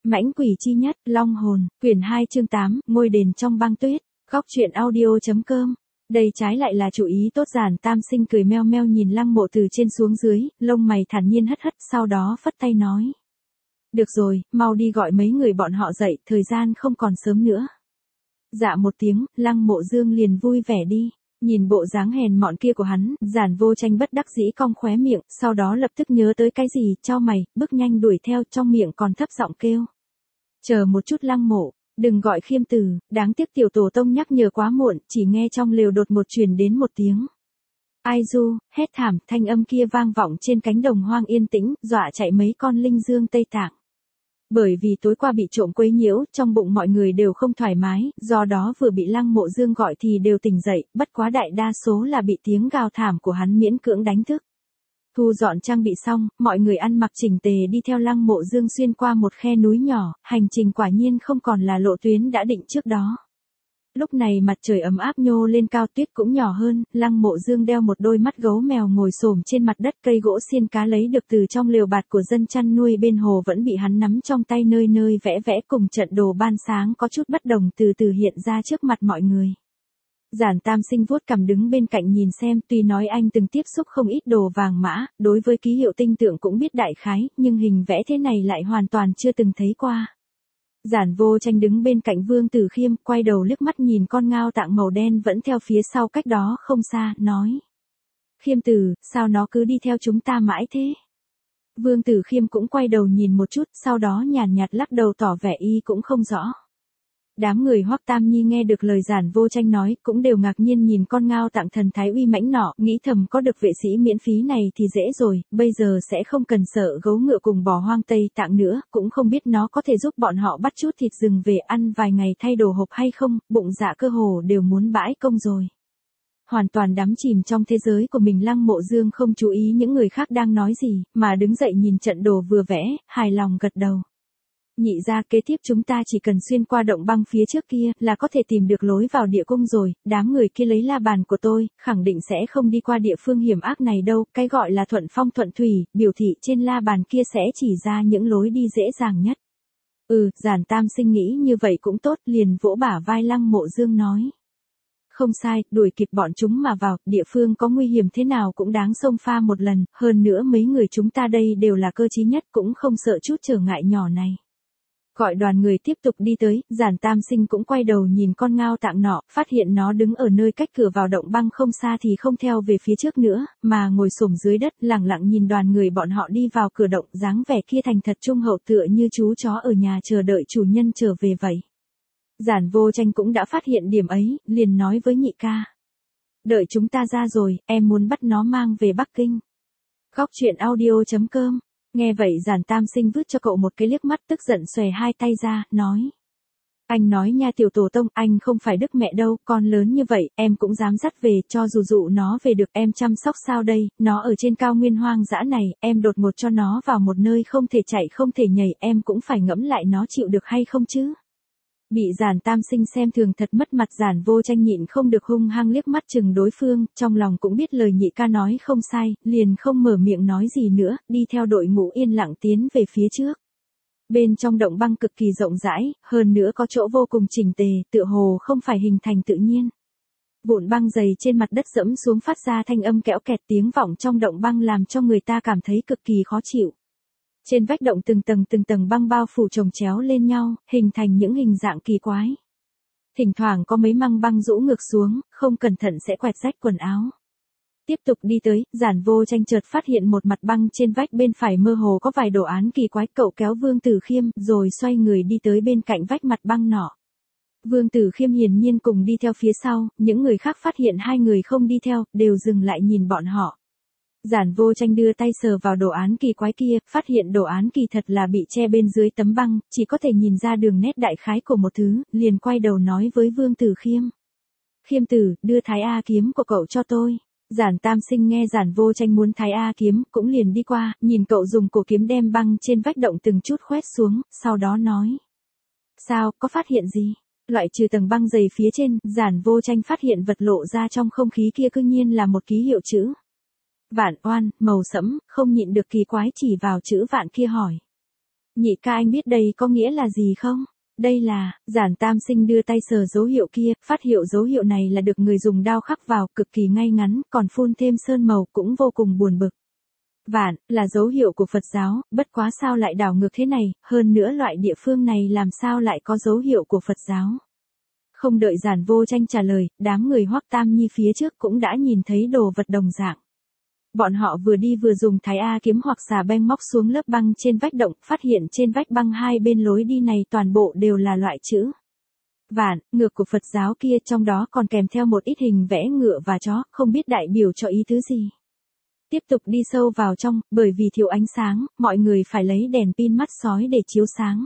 Mãnh quỷ chi nhất, Long hồn, quyển 2 chương 8, ngôi đền trong băng tuyết, góc truyện audio.com. Đây trái lại là chủ ý tốt. Giản Tam Sinh cười meo meo nhìn Lăng Mộ từ trên xuống dưới, lông mày thản nhiên hất hất, sau đó phất tay nói. Được rồi, mau đi gọi mấy người bọn họ dậy, thời gian không còn sớm nữa. Dạ một tiếng, Lăng Mộ Dương liền vui vẻ đi. Nhìn bộ dáng hèn mọn kia của hắn, Giản Vô Tranh bất đắc dĩ cong khóe miệng, sau đó lập tức nhớ tới cái gì, chau mày, bước nhanh đuổi theo, trong miệng còn thấp giọng kêu. Chờ một chút Lăng Mộ, đừng gọi Khiêm Từ, đáng tiếc tiểu tổ tông nhắc nhở quá muộn, chỉ nghe trong lều đột một truyền đến một tiếng. Ai du, hét thảm, thanh âm kia vang vọng trên cánh đồng hoang yên tĩnh, dọa chạy mấy con linh dương Tây Tạng. Bởi vì tối qua bị trộm quấy nhiễu, trong bụng mọi người đều không thoải mái, do đó vừa bị Lăng Mộ Dương gọi thì đều tỉnh dậy, bất quá đại đa số là bị tiếng gào thảm của hắn miễn cưỡng đánh thức. Thu dọn trang bị xong, mọi người ăn mặc chỉnh tề đi theo Lăng Mộ Dương xuyên qua một khe núi nhỏ, hành trình quả nhiên không còn là lộ tuyến đã định trước đó. Lúc này mặt trời ấm áp nhô lên cao, tuyết cũng nhỏ hơn, Lăng Mộ Dương đeo một đôi mắt gấu mèo ngồi xổm trên mặt đất, cây gỗ xiên cá lấy được từ trong lều bạt của dân chăn nuôi bên hồ vẫn bị hắn nắm trong tay, nơi nơi vẽ vẽ cùng trận đồ ban sáng có chút bất đồng từ từ hiện ra trước mặt mọi người. Giản Tam Sinh vuốt cằm đứng bên cạnh nhìn xem, tuy nói anh từng tiếp xúc không ít đồ vàng mã, đối với ký hiệu tinh tượng cũng biết đại khái, nhưng hình vẽ thế này lại hoàn toàn chưa từng thấy qua. Giản Vô Tranh đứng bên cạnh Vương Tử Khiêm, quay đầu liếc mắt nhìn con ngao tạng màu đen vẫn theo phía sau cách đó không xa, nói. Khiêm Tử, sao nó cứ đi theo chúng ta mãi thế? Vương Tử Khiêm cũng quay đầu nhìn một chút, sau đó nhàn nhạt lắc đầu tỏ vẻ y cũng không rõ. Đám người Hoắc Tam Nhi nghe được lời Giản Vô Tranh nói, cũng đều ngạc nhiên nhìn con ngao tạng thần thái uy mãnh nọ, nghĩ thầm có được vệ sĩ miễn phí này thì dễ rồi, bây giờ sẽ không cần sợ gấu ngựa cùng bò hoang Tây Tạng nữa, cũng không biết nó có thể giúp bọn họ bắt chút thịt rừng về ăn vài ngày thay đồ hộp hay không, bụng dạ cơ hồ đều muốn bãi công rồi. Hoàn toàn đắm chìm trong thế giới của mình, Lăng Mộ Dương không chú ý những người khác đang nói gì, mà đứng dậy nhìn trận đồ vừa vẽ, hài lòng gật đầu. Nhị ra, kế tiếp chúng ta chỉ cần xuyên qua động băng phía trước kia là có thể tìm được lối vào địa cung rồi, đám người kia lấy la bàn của tôi, khẳng định sẽ không đi qua địa phương hiểm ác này đâu, cái gọi là thuận phong thuận thủy, biểu thị trên la bàn kia sẽ chỉ ra những lối đi dễ dàng nhất. Giản Tam Sinh nghĩ như vậy cũng tốt, liền vỗ bả vai Lăng Mộ Dương nói. Không sai, đuổi kịp bọn chúng mà vào, địa phương có nguy hiểm thế nào cũng đáng xông pha một lần, hơn nữa mấy người chúng ta đây đều là cơ trí nhất, cũng không sợ chút trở ngại nhỏ này. Gọi đoàn người tiếp tục đi tới, Giản Tam Sinh cũng quay đầu nhìn con ngao tạng nọ, phát hiện nó đứng ở nơi cách cửa vào động băng không xa thì không theo về phía trước nữa, mà ngồi xổm dưới đất, lẳng lặng nhìn đoàn người bọn họ đi vào cửa động, dáng vẻ kia thành thật trung hậu tựa như chú chó ở nhà chờ đợi chủ nhân trở về vậy. Giản Vô Tranh cũng đã phát hiện điểm ấy, liền nói với nhị ca. Đợi chúng ta ra rồi, em muốn bắt nó mang về Bắc Kinh. Góc truyện audio.com. Nghe vậy Giản Tam Sinh vứt cho cậu một cái liếc mắt, tức giận xòe hai tay ra, nói. Anh nói nha tiểu tổ tông, anh không phải đức mẹ đâu, con lớn như vậy, em cũng dám dắt về, cho dù dụ nó về được em chăm sóc sao đây, nó ở trên cao nguyên hoang dã này, em đột ngột cho nó vào một nơi không thể chạy không thể nhảy, em cũng phải ngẫm lại nó chịu được hay không chứ. Bị Giản Tam Sinh xem thường thật mất mặt, Giản Vô Tranh nhịn không được hung hăng liếc mắt chừng đối phương, trong lòng cũng biết lời nhị ca nói không sai, liền không mở miệng nói gì nữa, đi theo đội ngũ yên lặng tiến về phía trước. Bên trong động băng cực kỳ rộng rãi, hơn nữa có chỗ vô cùng chỉnh tề, tựa hồ không phải hình thành tự nhiên. Vụn băng dày trên mặt đất dẫm xuống phát ra thanh âm kẽo kẹt, tiếng vọng trong động băng làm cho người ta cảm thấy cực kỳ khó chịu. Trên vách động từng tầng băng bao phủ chồng chéo lên nhau, hình thành những hình dạng kỳ quái. Thỉnh thoảng có mấy măng băng rũ ngược xuống, không cẩn thận sẽ quẹt rách quần áo. Tiếp tục đi tới, Giản Vô Tranh chợt phát hiện một mặt băng trên vách bên phải mơ hồ có vài đồ án kỳ quái, cậu kéo Vương Tử Khiêm, rồi xoay người đi tới bên cạnh vách mặt băng nọ. Vương Tử Khiêm hiển nhiên cùng đi theo phía sau, những người khác phát hiện hai người không đi theo, đều dừng lại nhìn bọn họ. Giản Vô Tranh đưa tay sờ vào đồ án kỳ quái kia, phát hiện đồ án kỳ thật là bị che bên dưới tấm băng, chỉ có thể nhìn ra đường nét đại khái của một thứ, liền quay đầu nói với Vương Tử Khiêm. Khiêm Tử, đưa Thái A kiếm của cậu cho tôi. Giản Tam Sinh nghe Giản Vô Tranh muốn Thái A kiếm, cũng liền đi qua, nhìn cậu dùng cổ kiếm đem băng trên vách động từng chút khoét xuống, sau đó nói. Sao, có phát hiện gì? Loại trừ tầng băng dày phía trên, Giản Vô Tranh phát hiện vật lộ ra trong không khí kia cư nhiên là một ký hiệu chữ. Vạn Oan, màu sẫm, không nhịn được kỳ quái chỉ vào chữ vạn kia hỏi. Nhị ca anh biết đây có nghĩa là gì không? Đây là, Giản Tam Sinh đưa tay sờ dấu hiệu kia, phát hiện dấu hiệu này là được người dùng đao khắc vào, cực kỳ ngay ngắn, còn phun thêm sơn màu cũng vô cùng buồn bực. Vạn, là dấu hiệu của Phật giáo, bất quá sao lại đảo ngược thế này, hơn nữa loại địa phương này làm sao lại có dấu hiệu của Phật giáo. Không đợi Giản Vô Tranh trả lời, đám người Hoắc Tam Nhi phía trước cũng đã nhìn thấy đồ vật đồng dạng. Bọn họ vừa đi vừa dùng Thái A kiếm hoặc xà beng móc xuống lớp băng trên vách động, phát hiện trên vách băng hai bên lối đi này toàn bộ đều là loại chữ Vạn, ngược của Phật giáo kia, trong đó còn kèm theo một ít hình vẽ ngựa và chó, không biết đại biểu cho ý tứ gì. Tiếp tục đi sâu vào trong, bởi vì thiếu ánh sáng, mọi người phải lấy đèn pin mắt sói để chiếu sáng.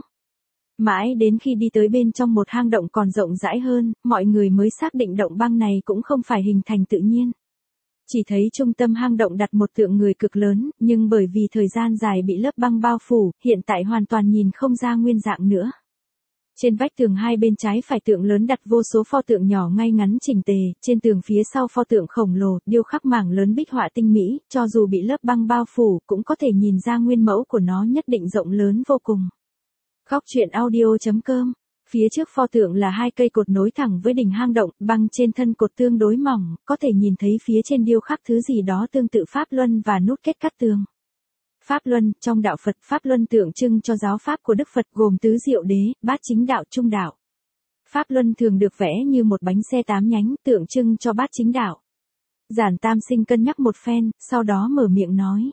Mãi đến khi đi tới bên trong một hang động còn rộng rãi hơn, mọi người mới xác định động băng này cũng không phải hình thành tự nhiên. Chỉ thấy trung tâm hang động đặt một tượng người cực lớn, nhưng bởi vì thời gian dài bị lớp băng bao phủ, hiện tại hoàn toàn nhìn không ra nguyên dạng nữa. Trên vách tường hai bên trái phải tượng lớn đặt vô số pho tượng nhỏ ngay ngắn chỉnh tề, trên tường phía sau pho tượng khổng lồ, điêu khắc mảng lớn bích họa tinh mỹ, cho dù bị lớp băng bao phủ, cũng có thể nhìn ra nguyên mẫu của nó nhất định rộng lớn vô cùng. Góc truyện audio.com. Phía trước pho tượng là hai cây cột nối thẳng với đỉnh hang động, băng trên thân cột tương đối mỏng, có thể nhìn thấy phía trên điêu khắc thứ gì đó tương tự Pháp Luân và nút kết cắt tường. Pháp Luân, trong đạo Phật, Pháp Luân tượng trưng cho giáo Pháp của Đức Phật gồm tứ diệu đế, bát chính đạo, trung đạo. Pháp Luân thường được vẽ như một bánh xe 8 nhánh, tượng trưng cho bát chính đạo. Giản Tam Sinh cân nhắc một phen, sau đó mở miệng nói.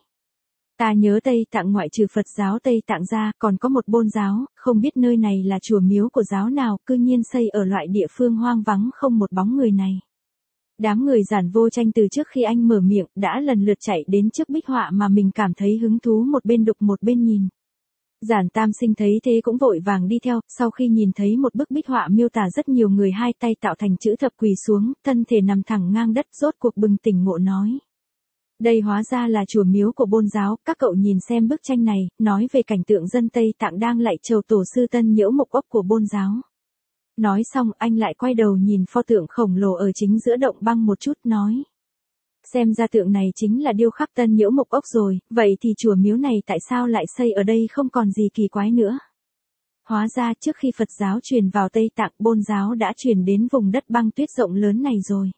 Ta nhớ Tây Tạng ngoại trừ Phật giáo Tây Tạng ra, còn có một Bôn giáo, không biết nơi này là chùa miếu của giáo nào, cư nhiên xây ở loại địa phương hoang vắng không một bóng người này. Đám người Giản Vô Tranh từ trước khi anh mở miệng, đã lần lượt chạy đến trước bích họa mà mình cảm thấy hứng thú, một bên đục một bên nhìn. Giản Tam Sinh thấy thế cũng vội vàng đi theo, sau khi nhìn thấy một bức bích họa miêu tả rất nhiều người hai tay tạo thành chữ thập quỳ xuống, thân thể nằm thẳng ngang đất, rốt cuộc bừng tỉnh ngộ nói. Đây hóa ra là chùa miếu của Bôn giáo, các cậu nhìn xem bức tranh này, nói về cảnh tượng dân Tây Tạng đang lạy chầu tổ sư Tân Nhiễu Mục Ốc của Bôn giáo. Nói xong anh lại quay đầu nhìn pho tượng khổng lồ ở chính giữa động băng một chút, nói. Xem ra tượng này chính là điêu khắc Tân Nhiễu Mục Ốc rồi, vậy thì chùa miếu này tại sao lại xây ở đây không còn gì kỳ quái nữa. Hóa ra trước khi Phật giáo truyền vào Tây Tạng, Bôn giáo đã truyền đến vùng đất băng tuyết rộng lớn này rồi.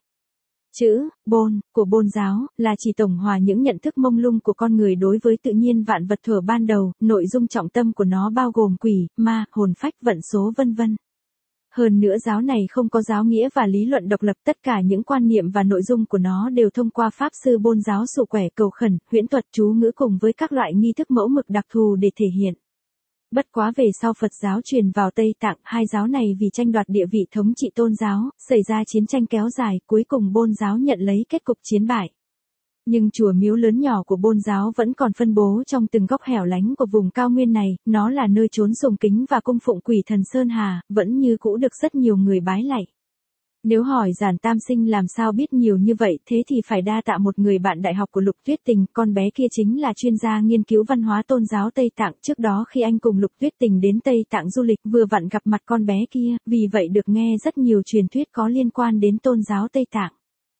Chữ Bôn của Bôn giáo là chỉ tổng hòa những nhận thức mông lung của con người đối với tự nhiên vạn vật thuở ban đầu, nội dung trọng tâm của nó bao gồm quỷ, ma, hồn phách, vận số vân vân. Hơn nữa giáo này không có giáo nghĩa và lý luận độc lập, tất cả những quan niệm và nội dung của nó đều thông qua pháp sư Bôn giáo sụ quẻ, cầu khẩn, huyễn thuật, chú ngữ cùng với các loại nghi thức mẫu mực đặc thù để thể hiện. Bất quá về sau Phật giáo truyền vào Tây Tạng, hai giáo này vì tranh đoạt địa vị thống trị tôn giáo, xảy ra chiến tranh kéo dài, cuối cùng Bôn giáo nhận lấy kết cục chiến bại. Nhưng chùa miếu lớn nhỏ của Bôn giáo vẫn còn phân bố trong từng góc hẻo lánh của vùng cao nguyên này, nó là nơi trốn sùng kính và cung phụng quỷ thần Sơn Hà, vẫn như cũ được rất nhiều người bái lạy. Nếu hỏi Giản Tam Sinh làm sao biết nhiều như vậy, thế thì phải đa tạ một người bạn đại học của Lục Tuyết Tình, con bé kia chính là chuyên gia nghiên cứu văn hóa tôn giáo Tây Tạng. Trước đó khi anh cùng Lục Tuyết Tình đến Tây Tạng du lịch, vừa vặn gặp mặt con bé kia, vì vậy được nghe rất nhiều truyền thuyết có liên quan đến tôn giáo Tây Tạng.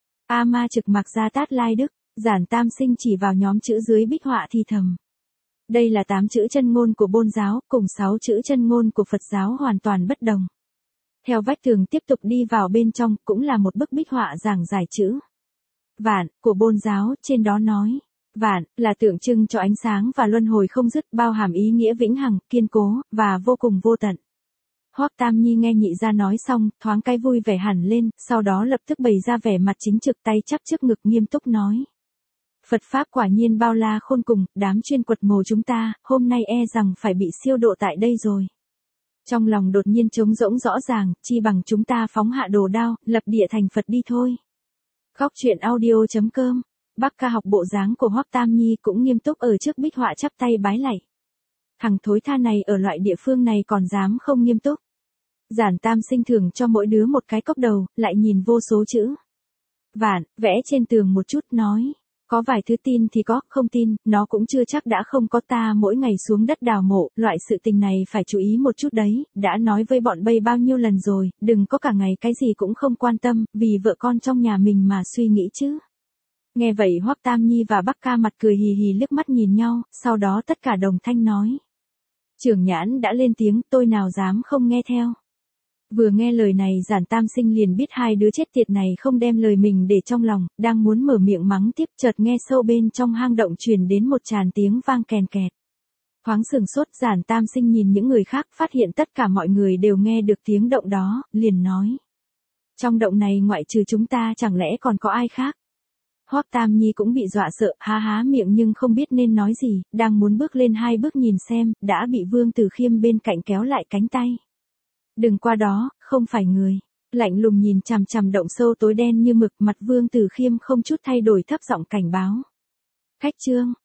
A Ma Trực Mặc Gia Tát Lai Đức, Giản Tam Sinh chỉ vào nhóm chữ dưới bích họa thì thầm. Đây là 8 chữ chân ngôn của Bôn giáo, cùng 6 chữ chân ngôn của Phật giáo hoàn toàn bất đồng. Theo vách tường tiếp tục đi vào bên trong, cũng là một bức bích họa giảng giải chữ Vạn của Bôn giáo, trên đó nói. Vạn là tượng trưng cho ánh sáng và luân hồi không dứt, bao hàm ý nghĩa vĩnh hằng, kiên cố và vô cùng vô tận. Hoắc Tam Nhi nghe nhị gia nói xong, thoáng cái vui vẻ hẳn lên, sau đó lập tức bày ra vẻ mặt chính trực, tay chắp trước ngực nghiêm túc nói. Phật Pháp quả nhiên bao la khôn cùng, đám chuyên quật mồ chúng ta, hôm nay e rằng phải bị siêu độ tại đây rồi. Trong lòng đột nhiên trống rỗng rõ ràng, chi bằng chúng ta phóng hạ đồ đao, lập địa thành Phật đi thôi. Góc truyện audio.com. Bác Ca học bộ dáng của Hoắc Tam Nhi cũng nghiêm túc ở trước bích họa chắp tay bái lạy. Thằng thối tha này ở loại địa phương này còn dám không nghiêm túc. Giản Tam Sinh thưởng cho mỗi đứa một cái cốc đầu, lại nhìn vô số chữ Vạn vẽ trên tường một chút, nói. Có vài thứ tin thì có, không tin, nó cũng chưa chắc đã không có, ta mỗi ngày xuống đất đào mộ, loại sự tình này phải chú ý một chút đấy, đã nói với bọn Bây bao nhiêu lần rồi, đừng có cả ngày cái gì cũng không quan tâm, vì vợ con trong nhà mình mà suy nghĩ chứ. Nghe vậy Hoắc Tam Nhi và Bắc Ca mặt cười hì hì liếc mắt nhìn nhau, sau đó tất cả đồng thanh nói. Trưởng nhãn đã lên tiếng, tôi nào dám không nghe theo. Vừa nghe lời này Giản Tam Sinh liền biết hai đứa chết tiệt này không đem lời mình để trong lòng, đang muốn mở miệng mắng tiếp chợt nghe sâu bên trong hang động truyền đến một tràng tiếng vang kèn kẹt. Thoáng sừng sốt Giản Tam Sinh nhìn những người khác phát hiện tất cả mọi người đều nghe được tiếng động đó, liền nói. Trong động này ngoại trừ chúng ta chẳng lẽ còn có ai khác? Hoắc Tam Nhi cũng bị dọa sợ, há miệng nhưng không biết nên nói gì, đang muốn bước lên hai bước nhìn xem, đã bị Vương Tử Khiêm bên cạnh kéo lại cánh tay. Đừng qua đó, không phải người. Lạnh lùng nhìn chằm chằm động sâu tối đen như mực, mặt Vương Tử Khiêm không chút thay đổi thấp giọng cảnh báo. Khách Trương,